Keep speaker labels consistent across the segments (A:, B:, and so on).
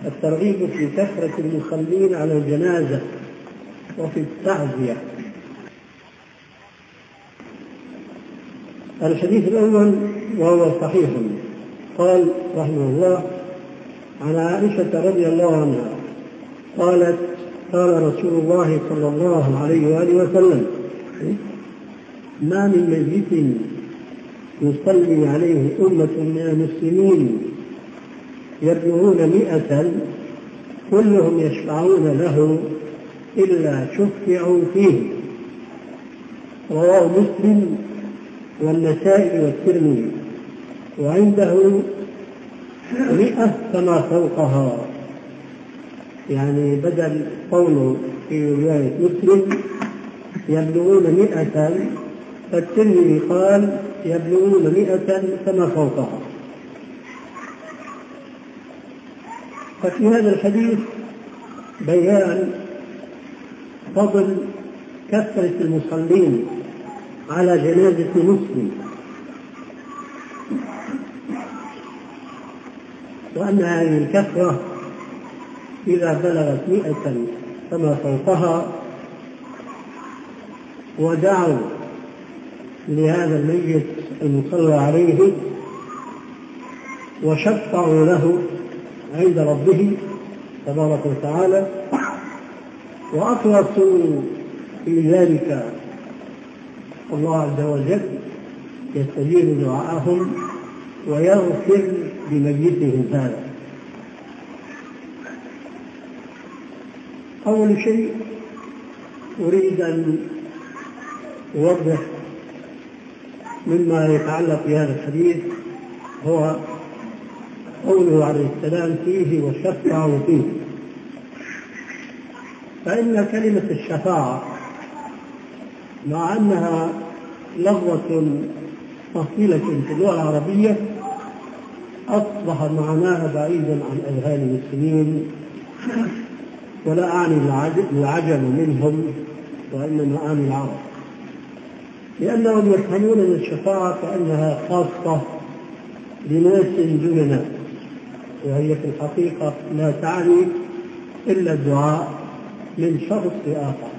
A: الترغيب في كثرة المصلين على الجنازة وفي التعزية. الحديث الأول وهو صحيح، قال رحمه الله عن عائشة رضي الله عنها قالت قال رسول الله صلى الله عليه وآله وسلم: ما من ميت يصلي عليه أمة من المسلمين يبلغون 100 كلهم يشفعون له إلا شفعوا فيه. رواه مسلم والنسائي والترمذي، وعنده 100 فما فوقها، يعني بدل قوله في رواية مسلم يبلغون 100 فالترمذي قال يبلغون 100 فما فوقها. ففي هذا الحديث بيان فضل كثرة المصلين على جنازة مسلم، وأن هذه الكثرة إذا بلغت 100 فما فوقها ودعوا لهذا الميت المصلى عليه وشفعوا له عند ربه تبارك وتعالى وأخلصوا في ذلك الله عز وجل يستجيب دعاءهم ويغفر لميتهم هذا. أول شيء أريد أن أوضح مما يتعلق بهذا الحديث هو قوله عليه السلام فيه وشفعوا فيه. فإن كلمة الشفاعة مع أنها لفظة أصيلة في اللغة العربية أصبح معناها بعيدا عن أذهان المسلمين، ولا أعني العجم منهم وإنما أعني العرب، لأنهم يفهمون أن الشفاعة كأنها خاصة لناس دون ناس، وهي في الحقيقة لا تعني إلا الدعاء من شخص لآخر.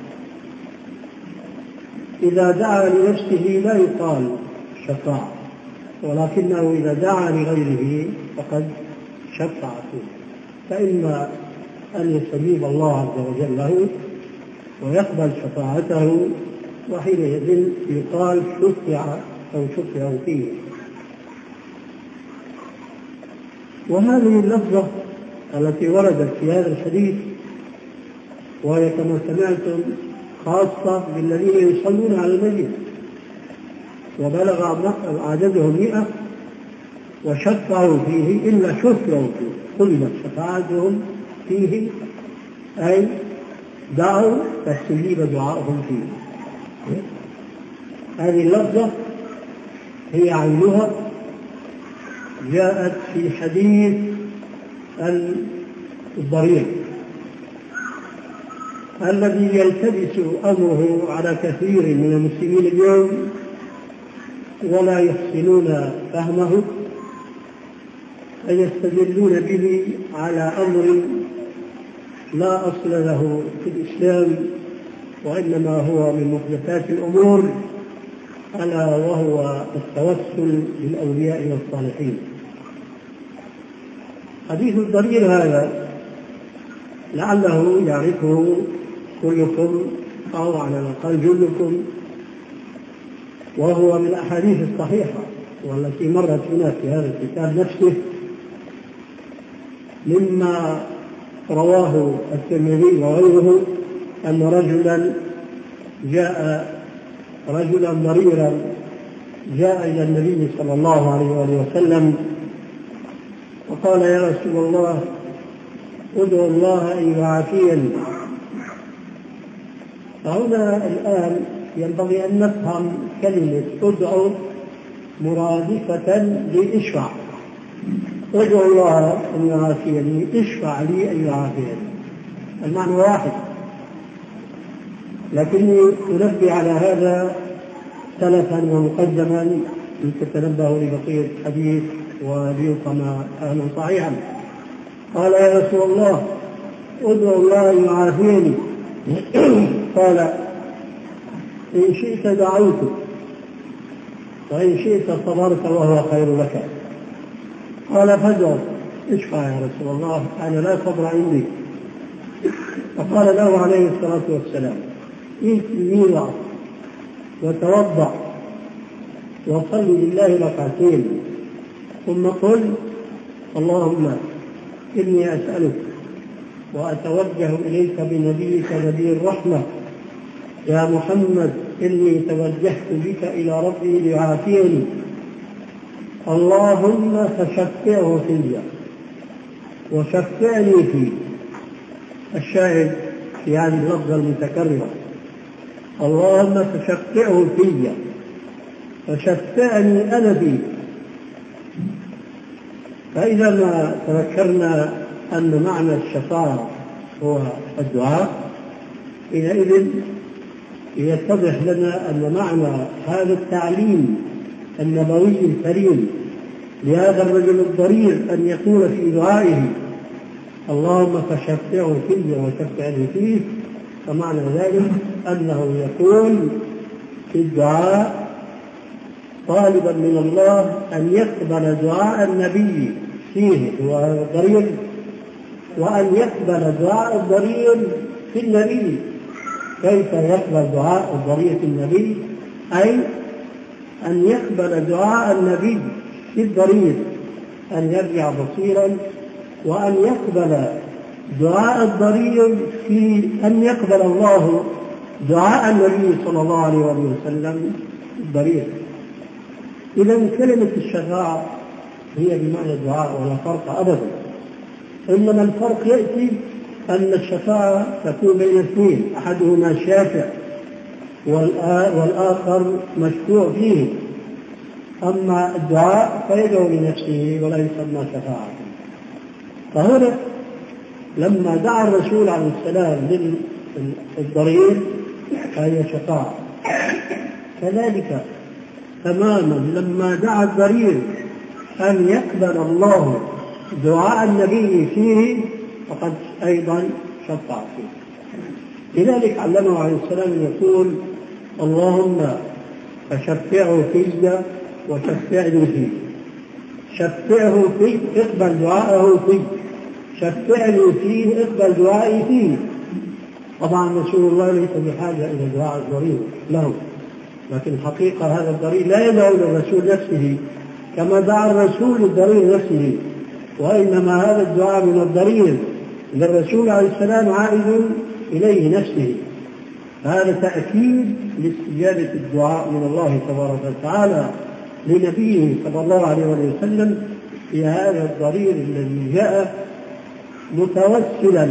A: إذا دعا لنفسه لا يقال شفاعة، ولكنه إذا دعا لغيره فقد شفع فيه، فإما أن يستجيب الله عز وجل له ويقبل شفاعته، وحينئذ يقال شفع أو شفع فيه. وهذه اللفظة التي وردت في هذا الحديث وهي كما سمعتم خاصة بالذين يصلون على الميت وبلغ عددهم 100 وشفعوا فيه إلا شفعوا فيه، قلت شفاعتهم فيه أي دعوا فاستجيب دعاءهم فيه. هذه اللفظة هي عينها جاءت في حديث الضرير الذي يلتبس أمره على كثير من المسلمين اليوم ولا يحسنون فهمه، فيستدلون به على أمر لا أصل له في الإسلام، وإنما هو من محدثات الأمور، ألا وهو التوسل بالأولياء والصالحين. حديث الضرير هذا لعله يعرفه كلكم أو على الأقل جلكم، وهو من الأحاديث الصحيحة والتي مرت هنا في هذا الكتاب نفسه، مما رواه الترمذي وغيره أن رجلا ضريرا جاء إلى النبي صلى الله عليه وآله وسلم وقال: يا رسول الله ادعو الله أن يعافيني. فهنا الآن ينبغي أن نفهم كلمة ادعو مرادفة لإشفع. ادعو الله أن يعافيني، اشفع لي أن يعافيني، المعنى واحد، لكني أنبه على هذا سلفا ومقدما لتتنبهوا لبقية الحديث وليقم أهلا صحيحا. قال يا رسول الله ادعو الله يعافيني. قال إن شئت دعوت وإن شئت صبرت وهو خير لك. قال فادعو اشفع يا رسول الله أنا لا صبر عندي. فقال له عليه الصلاة والسلام إيقظ وتوضأ وصل لله ركعتين ثم قل اللهم إني أسألك وأتوجه إليك بنبيك نبي الرحمة يا محمد إني توجهت بك إلى ربي ليعافيني اللهم فشفعه في وشفعني فيه. الشاهد في هذه اللفظة المتكررة اللهم فشفعه في فشفعني أنا فيه. فإذا ما تذكرنا أن معنى الشفاعة هو الدعاء حينئذ يتضح لنا أن معنى هذا التعليم النبوي الكريم لهذا الرجل الضرير أن يقول في دعائه اللهم فشفعه فيه وشفعني فيه، فمعنى ذلك أنه يقول في الدعاء طالبا من الله أن يقبل دعاء النبي فيه وهذا الضرير، وأن يقبل دعاء الضرير في النبي. كيف يقبل دعاء الضرير في النبي؟ أي أن يقبل دعاء النبي في الضرير أن يرجع بصيرا، وأن يقبل دعاء الضرير في أن يقبل الله دعاء النبي صلى الله عليه وسلم الضرير. إذا كلمة الشفاعة هي بمعنى الدعاء ولا فرق أبدا، إنما الفرق يأتي أن الشفاعة تكون بين اثنين أحدهما شافع والآخر مشفوع فيه، أما الدعاء فيدعو لنفسه ولا يسمى شفاعة. فهنا لما دعا الرسول عليه السلام للضرير فهي شفاعة، كذلك تماما لما دعا الضرير أن يقبل الله دعاء النبي فيه فقد أيضا شفع فيه. لذلك علمه عليه السلام أن يقول اللهم فشفعه في وشفعني فيه. شفعه فيه اقبل دعاءه فيه، شفعني فيه اقبل دعائي فيه. طبعا رسول الله ليس بحاجة إلى دعاء الضرير له، لكن حقيقة هذا الضرير لا يدعو للرسول نفسه كما دعا الرسول الضرير نفسه، وإنما هذا الدعاء من الضرير للرسول عليه السلام عائد إليه نفسه. هذا تأكيد لاستجابة الدعاء من الله تبارك وتعالى لنبيه صلى الله عليه وسلم في هذا الضرير الذي جاء متوسلا،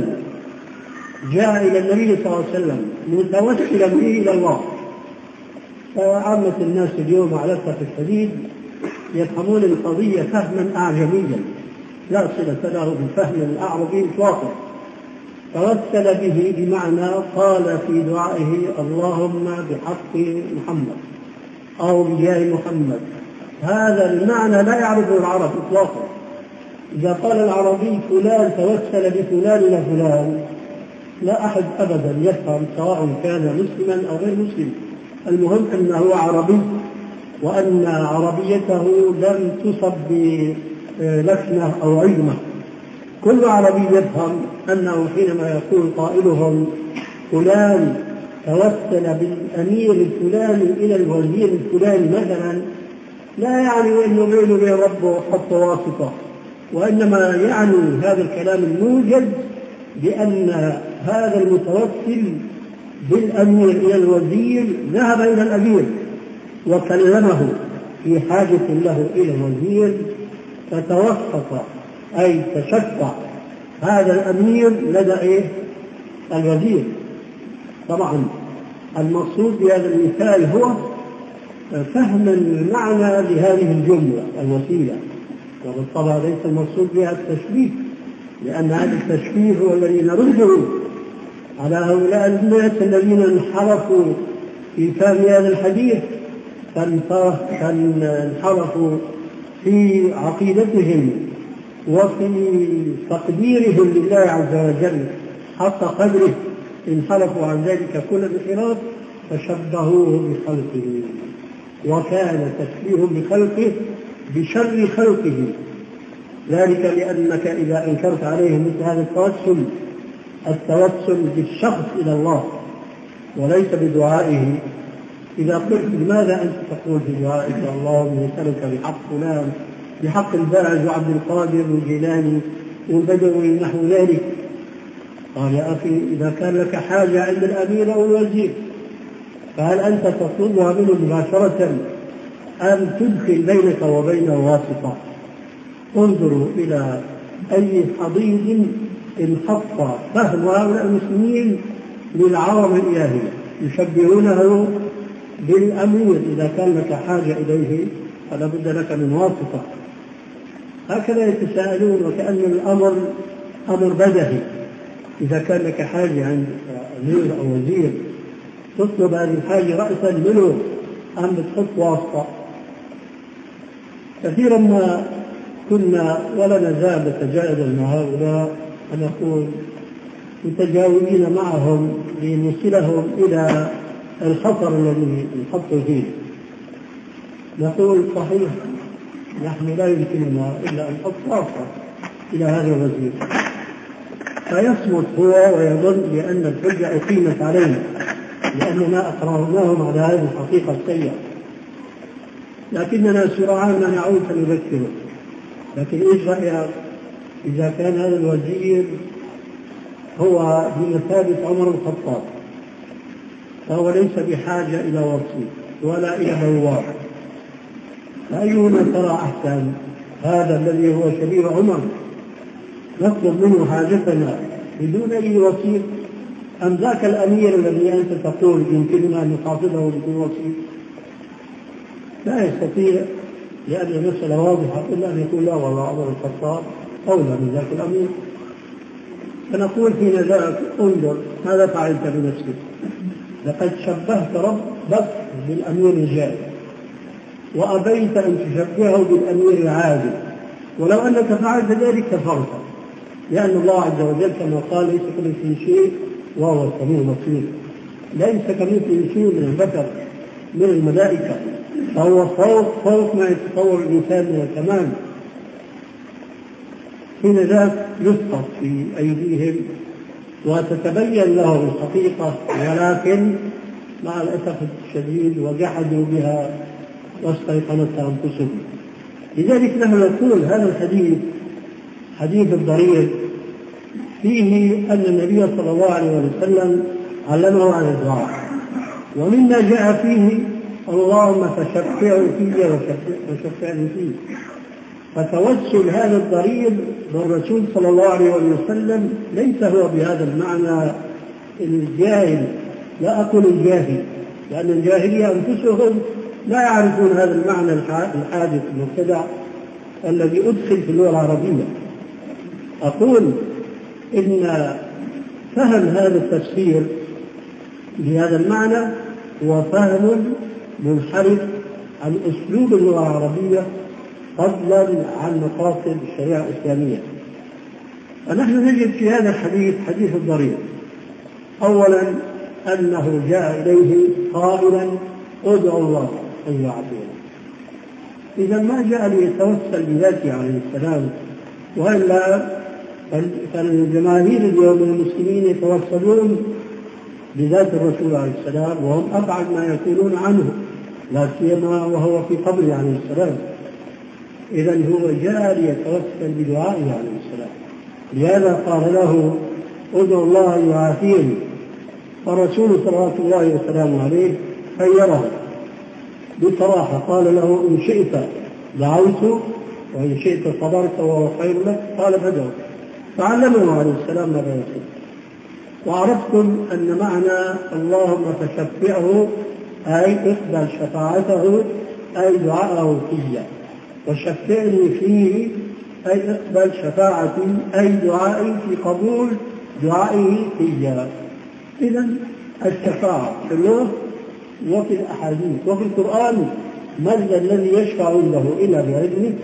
A: جاء إلى النبي صلى الله عليه وسلم متوسلا به إلى الله. فعامة الناس اليوم على الأسف الشديد يفهمون القضية فهما أعجميا لا صلة له بالفهم الأعربي إطلاقا. توسل به بمعنى قال في دعائه اللهم بحق محمد أو بجاه محمد. هذا المعنى لا يعرفه العرب إطلاقا. إذا قال العربي فلان توسل بفلان إلى فلان لا أحد أبدا يفهم سواء كان مسلما أو غير مسلم، المهم أنه عربي وأن عربيته لم تصب بلكنة أو عجمة. كل عربي يفهم أنه حينما يقول قائلهم فلان توسل بالأمير الفلاني إلى الوزير الفلاني مثلا، لا يعني أنه بينه وبين ربه حط واسطة، وإنما يعني هذا الكلام الموجز بأن هذا المتوسل بالأمير إلى الوزير ذهب إلى الأمير وكلمه في حاجة له إلى الوزير فتوسط أي تشفع هذا الأمير لدى الوزير. طبعا المقصود بهذا المثال هو فهم المعنى لهذه الجملة الوسيلة، وبالطبع ليس المقصود بها التشبيه، لأن هذا التشبيه هو الذي نرده على هؤلاء الناس الذين انحرفوا في فهم هذا الحديث، فانحرفوا في عقيدتهم وفي تقديرهم لله عز وجل حق قدره انحرفوا عن ذلك كل الانحراف فشبهوه بخلقه، وكان تشبيه بخلقه بشر خلقه، ذلك لأنك إذا أنكرت عليه مثل هذا التوسل بالشخص إلى الله وليس بدعائه. إذا قلت لماذا أنت تقول في دعائك اللهم نسألك بحق فلان بحق الباعث وعبد القادر والجيلاني والبدوي نحو ذلك، قال يا أخي إذا كان لك حاجة عند الأمير أو الوزير فهل أنت تطلبها منه مباشرة أم تدخل بينك وبينه واسطة؟ انظروا إلى أي حضيض انحط فهم هؤلاء المسلمين للعظمة الإلهية، يشبهونه بالأمير، إذا كان لك حاجة إليه فلا بد لك من واسطة. هكذا يتساءلون وكأن الأمر أمر بدهي، إذا كان لك حاجة عند أمير أو وزير تطلب هذه الحاجة رأسا منه أم بتحط واسطة؟ كثيرا ما كنا ولا نزال نتجاوز مع هؤلاء ونقول متجاوبين معهم لنوصلهم إلى الخطر الذي نحط فيه. نقول صحيح نحن لا يمكننا إلا أن نحط واسطة إلى هذا الوزير فيصمت هو ويظن بأن الحجة أقيمت علينا لأننا أقررناهم على هذه الحقيقة السيئة، لكننا سرعان ما نعود فنذكره. لكن إيش رأيك إذا كان هذا الوزير هو بمثابة عمر الخطاب فهو ليس بحاجة إلى وصي ولا إلى بواب، فأيهما ترى أحسن؟ هذا الذي هو شبيه عمر نطلب منه حاجتنا بدون أي وسيط أم ذاك الأمير الذي أنت تقول يمكننا أن نحافظه بدون وسيط؟ لا يستطيع، لأن المسألة واضحة إلا أن يقول لا والله عمر الخطاب أولى من ذاك الأمير. فنقول حين ذاك انظر ماذا فعلت بنفسك، لقد شبهت ربك بالأمير الجائر وأبيت أن تشبهه بالأمير العادل، ولو أنك فعلت ذلك كفرت، لأن الله عز وجل كما قال ليس كمثله شيء وهو السميع البصير، ليس كمثله شيء من البشر من الملائكة، فهو فوق ما يتصور الإنسان من الكمال. حين ذاك يسقط في أيديهم وتتبين لهم الحقيقة، ولكن مع الأسف الشديد وجحدوا بها واستيقنتها أنفسهم. لذلك نحن نقول هذا الحديث حديث الضرير فيه أن النبي صلى الله عليه وسلم علمه عن الدعاء، ومما جاء فيه اللهم فشفعه في وشفعني فيه. فتوسل هذا الضرير بالرسول صلى الله عليه وسلم ليس هو بهذا المعنى الجاهل، لا أقول الجاهل لأن الجاهلية أنفسهم لا يعرفون هذا المعنى الحادث المبتدع الذي أدخل في اللغة العربية. أقول إن فهم هذا التفسير بهذا المعنى هو فهم منحرف عن أسلوب اللغة العربية فضلا عن مقاصد الشريعة الإسلامية. فنحن نجد في هذا الحديث حديث الضرير أولا أنه جاء إليه قائلا ادعوا الله أن يعافينا، إذا ما جاء ليتوسل بذاته عليه السلام، وإلا فالجماهير اليوم من المسلمين يتوسلون بذات الرسول عليه السلام وهم أبعد ما يكونون عنه، لا سيما وهو في قبره عليه السلام. إذا هو جاء ليتوسل بدعائه عليه السلام، لهذا قال له ادعوا الله أن يعافيني، فرسول صلوات الله وسلامه عليه خيره بصراحة، قال له إن شئت دعوت وإن شئت صبرت وهو خير لك، قال فدعو، فعلمه عليه السلام ماذا يقول. وعرفتم أن معنى اللهم فشفعه أي اقبل شفاعته أي دعاءه فيه، وشفعني فيه أي اقبل شفاعتي أي دعائي في قبول دعائه فيه. إذا الشفاعة في اللغة وفي الأحاديث وفي القرآن من الذي يشفع له إلا بإذنه،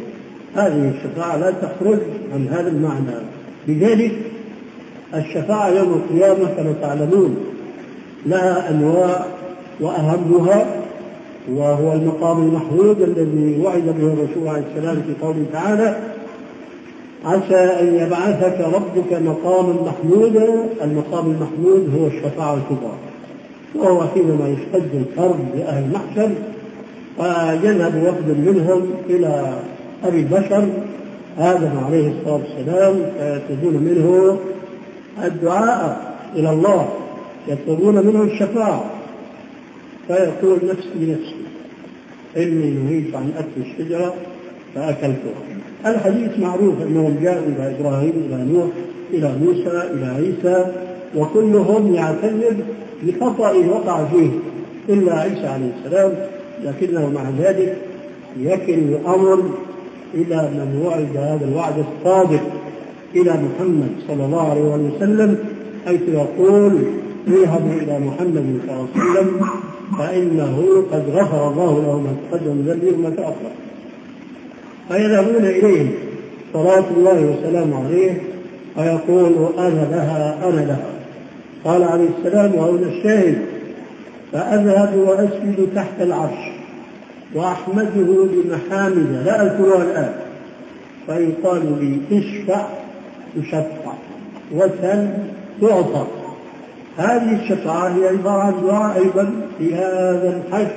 A: هذه الشفاعة لا تخرج عن هذا المعنى. لذلك الشفاعة يوم القيامة كما تعلمون لها أنواع، وأهمها وهو المقام المحمود الذي وعد به الرسول عليه السلام في قوله تعالى: عسى أن يبعثك ربك مقاما محمودا. المقام المحمود هو الشفاعة الكبرى، وهو حينما يشتد الكرب لأهل المحشر ويذهب وفد منهم إلى أبي البشر آدم عليه الصلاة والسلام فيطلبون منه الدعاء إلى الله، يطلبون منه الشفاعة، فيقول: نفسي نفسي إني نهيت عن أكل الشجرة فأكلتها. الحديث معروف أنهم جاءوا إلى إبراهيم، إلى نوح، إلى موسى، إلى عيسى، وكلهم يعتذر بخطأ وقع فيه إلا عيسى عليه السلام، لكنه مع ذلك يكل الأمر إلى من وعد هذا الوعد الصادق، إلى محمد صلى الله عليه وسلم، حيث يقول: اذهبوا إلى محمد صلى الله عليه وسلم فإنه قد غفر الله له ما تقدم من ذنبه وما تأخر. فيذهبون إليه صلاة الله وسلامه عليه ويقول: أنا لها أنا لها. قال عليه السلام وهنا الشاهد: فأذهب وأسجد تحت العرش وأحمده بمحامد لا أذكرها الآن، فيقال لي: اشفع تشفع وسل تعطى. هذه الشفاعة هي عبارة عن دعاء أيضا في هذا الحج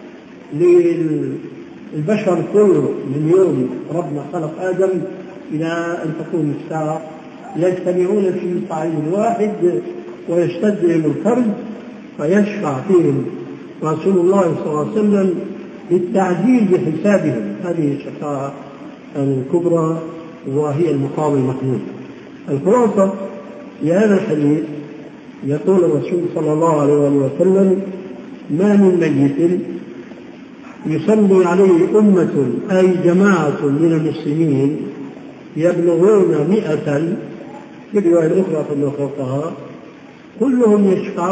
A: للبشر كله من يوم ربنا خلق آدم إلى أن تقوم الساعة، يجتمعون في صعيد واحد ويشتد بهم الكرب فيشفع فيهم رسول الله صلى الله عليه وسلم للتعجيل بحسابهم. هذه الشفاعة الكبرى وهي المقام المحمود. الخلاصة في هذا الحديث يقول الرسول صلى الله عليه وسلم: ما من ميت يصلي عليه أمة أي جماعة من المسلمين يبلغون 100 في الرواية الأخرى فما فوقها كلهم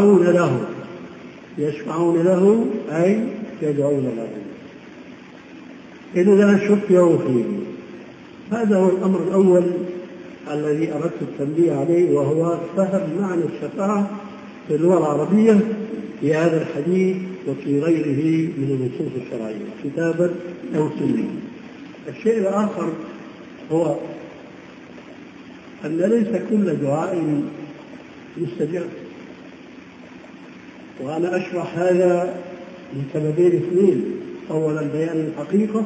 A: يشفعون له أي يدعون له. إذا لا شك فيه. هذا هو الأمر الأول الذي أردت التنبيه عليه، وهو فهم معنى الشفاعة في اللغة العربية في هذا الحديث وفي غيره من النصوص الشرعية كتابا أو سنة. الشيء الآخر هو أن ليس كل دعاء يستجاب، وأنا أشرح هذا لسببين اثنين: أولا بيان الحقيقة،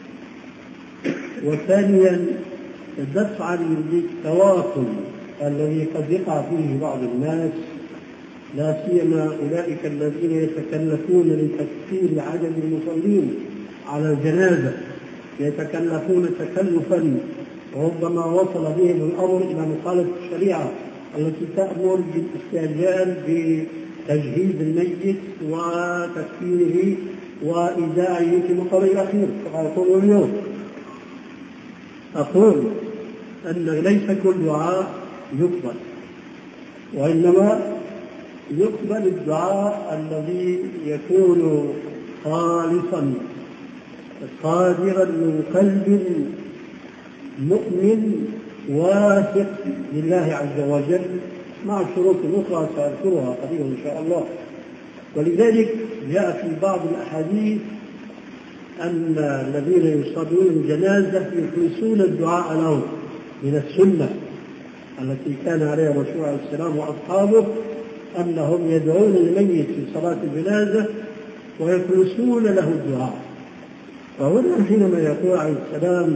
A: وثانيا دفعا للتواصل الذي قد يقع فيه بعض الناس، لا سيما أولئك الذين يتكلفون لتكثير عدد المصلين على الجنازة، يتكلفون تكلفا ربما وصل بهم الأمر إلى مخالفة الشريعة التي تأمر بالاستعجال بتجهيز الميت وتكفيره وإيذائه في مقام الأخير كما يقول اليوم. أقول أن ليس كل دعاء يقبل، وإنما يقبل الدعاء الذي يكون خالصا صادرا من قلب مؤمن واثق لله عز وجل، مع شروط أخرى سأذكرها قريبا إن شاء الله. ولذلك جاء في بعض الأحاديث أن الذين يصلون الجنازة يخلصون الدعاء لهم من السنة التي كان عليها الرسول عليه السلام وأصحابه، أنهم يدعون الميت في صلاة الجنازة ويخلصون له الدعاء. فهنا حينما يقول عليه السلام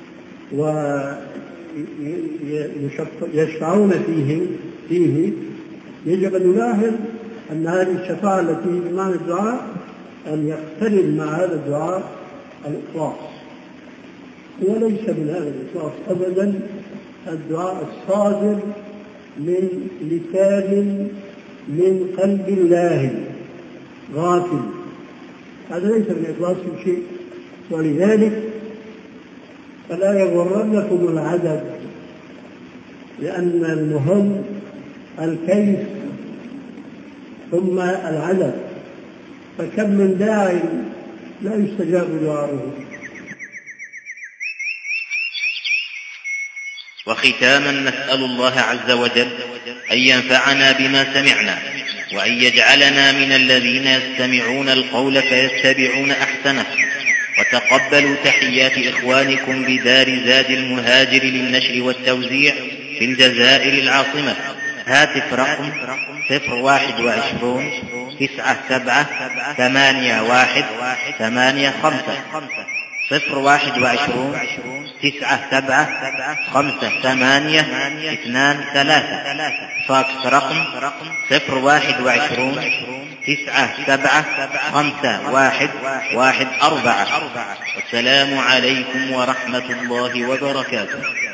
A: ويشفعون فيه يجب أن نلاحظ أن هذه الشفاعة التي بمعنى الدعاء أن يقترن مع هذا الدعاء الإخلاص، وليس من هذا الإخلاص أبدا الدعاء الصادر من لسان من قلب الله غافل، هذا ليس من إخلاص شيء. ولذلك فلا يغرنكم العدد، لأن المهم الكيف ثم العدد، فكم من داع لا يستجاب دعاؤه.
B: وختاما نسأل الله عز وجل أن ينفعنا بما سمعنا، وأن يجعلنا من الذين يستمعون القول فيتبعون أحسنه. وتقبلوا تحيات إخوانكم بدار زاد المهاجر للنشر والتوزيع في الجزائر العاصمة. هاتف رقم 021 97 81 85 021 97 58 23. فاكس رقم 021 97 51 14. والسلام عليكم ورحمة الله وبركاته.